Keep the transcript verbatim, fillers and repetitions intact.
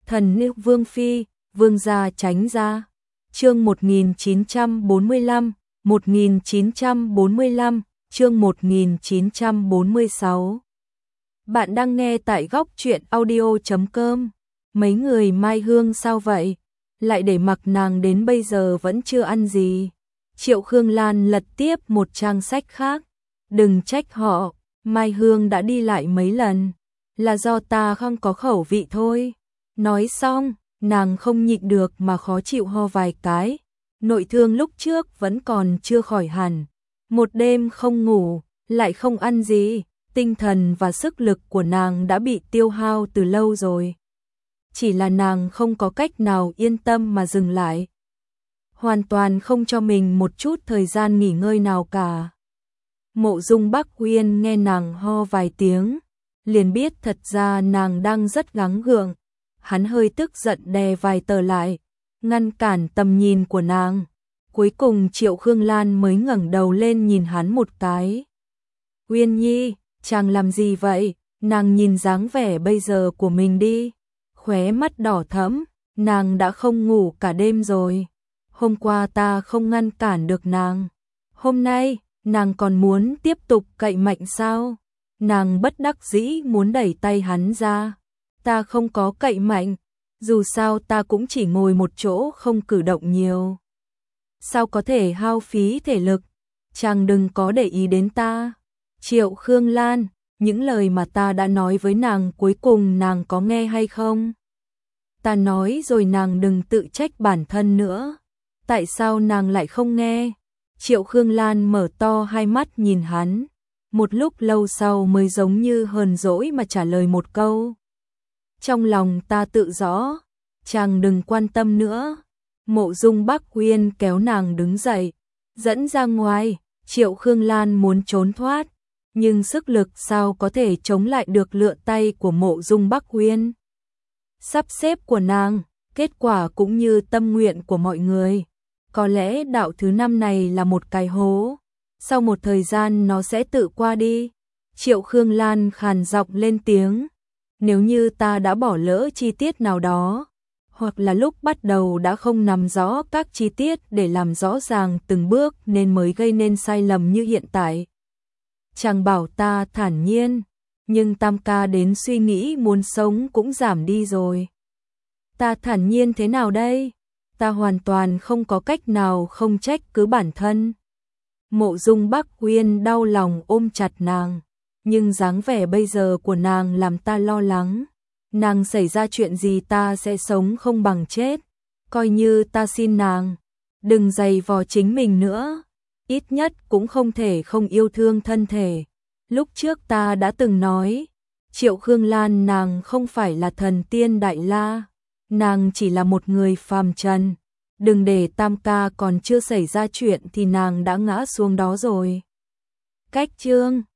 Thần nữ Vương Phi, Vương gia tránh ra. Chương một nghìn chín trăm bốn mươi lăm, một nghìn chín trăm bốn mươi lăm, chương một nghìn chín trăm bốn mươi sáu. Bạn đang nghe tại góc truyện audio chấm com. Mấy người Mai Hương sao vậy? Lại để mặc nàng đến bây giờ vẫn chưa ăn gì. Triệu Khương Lan lật tiếp một trang sách khác. Đừng trách họ, Mai Hương đã đi lại mấy lần. Là do ta không có khẩu vị thôi. Nói xong, nàng không nhịn được mà khó chịu ho vài cái. Nội thương lúc trước vẫn còn chưa khỏi hẳn. Một đêm không ngủ, lại không ăn gì, tinh thần và sức lực của nàng đã bị tiêu hao từ lâu rồi. Chỉ là nàng không có cách nào yên tâm mà dừng lại. Hoàn toàn không cho mình một chút thời gian nghỉ ngơi nào cả. Mộ Dung Bắc Uyên nghe nàng ho vài tiếng, liền biết thật ra nàng đang rất gắng gượng. Hắn hơi tức giận đè vài tờ lại, ngăn cản tầm nhìn của nàng. Cuối cùng Triệu Khương Lan mới ngẩng đầu lên nhìn hắn một cái. Uyên Nhi, chàng làm gì vậy? Nàng nhìn dáng vẻ bây giờ của mình đi. Khóe mắt đỏ thẫm, nàng đã không ngủ cả đêm rồi. Hôm qua ta không ngăn cản được nàng. Hôm nay, nàng còn muốn tiếp tục cậy mạnh sao? Nàng bất đắc dĩ muốn đẩy tay hắn ra. Ta không có cậy mạnh, dù sao ta cũng chỉ ngồi một chỗ không cử động nhiều. Sao có thể hao phí thể lực? Chàng đừng có để ý đến ta. Triệu Khương Lan, những lời mà ta đã nói với nàng cuối cùng nàng có nghe hay không? Ta nói rồi nàng đừng tự trách bản thân nữa. Tại sao nàng lại không nghe? Triệu Khương Lan mở to hai mắt nhìn hắn. Một lúc lâu sau mới giống như hờn dỗi mà trả lời một câu. Trong lòng ta tự rõ, chàng đừng quan tâm nữa. Mộ Dung Bắc Uyên kéo nàng đứng dậy, dẫn ra ngoài. Triệu Khương Lan muốn trốn thoát, nhưng sức lực sao có thể chống lại được lựa tay của Mộ Dung Bắc Uyên. Sắp xếp của nàng, kết quả cũng như tâm nguyện của mọi người. Có lẽ đạo thứ năm này là một cái hố, sau một thời gian nó sẽ tự qua đi. Triệu Khương Lan khàn giọng lên tiếng. Nếu như ta đã bỏ lỡ chi tiết nào đó, hoặc là lúc bắt đầu đã không nắm rõ các chi tiết để làm rõ ràng từng bước nên mới gây nên sai lầm như hiện tại. Chàng bảo ta thản nhiên, nhưng tam ca đến suy nghĩ muốn sống cũng giảm đi rồi. Ta thản nhiên thế nào đây? Ta hoàn toàn không có cách nào không trách cứ bản thân. Mộ Dung Bắc Uyên đau lòng ôm chặt nàng. Nhưng dáng vẻ bây giờ của nàng làm ta lo lắng. Nàng xảy ra chuyện gì ta sẽ sống không bằng chết. Coi như ta xin nàng, đừng giày vò chính mình nữa. Ít nhất cũng không thể không yêu thương thân thể. Lúc trước ta đã từng nói, Triệu Khương Lan nàng không phải là thần tiên Đại La. Nàng chỉ là một người phàm trần. Đừng để tam ca còn chưa xảy ra chuyện thì nàng đã ngã xuống đó rồi. Cách chương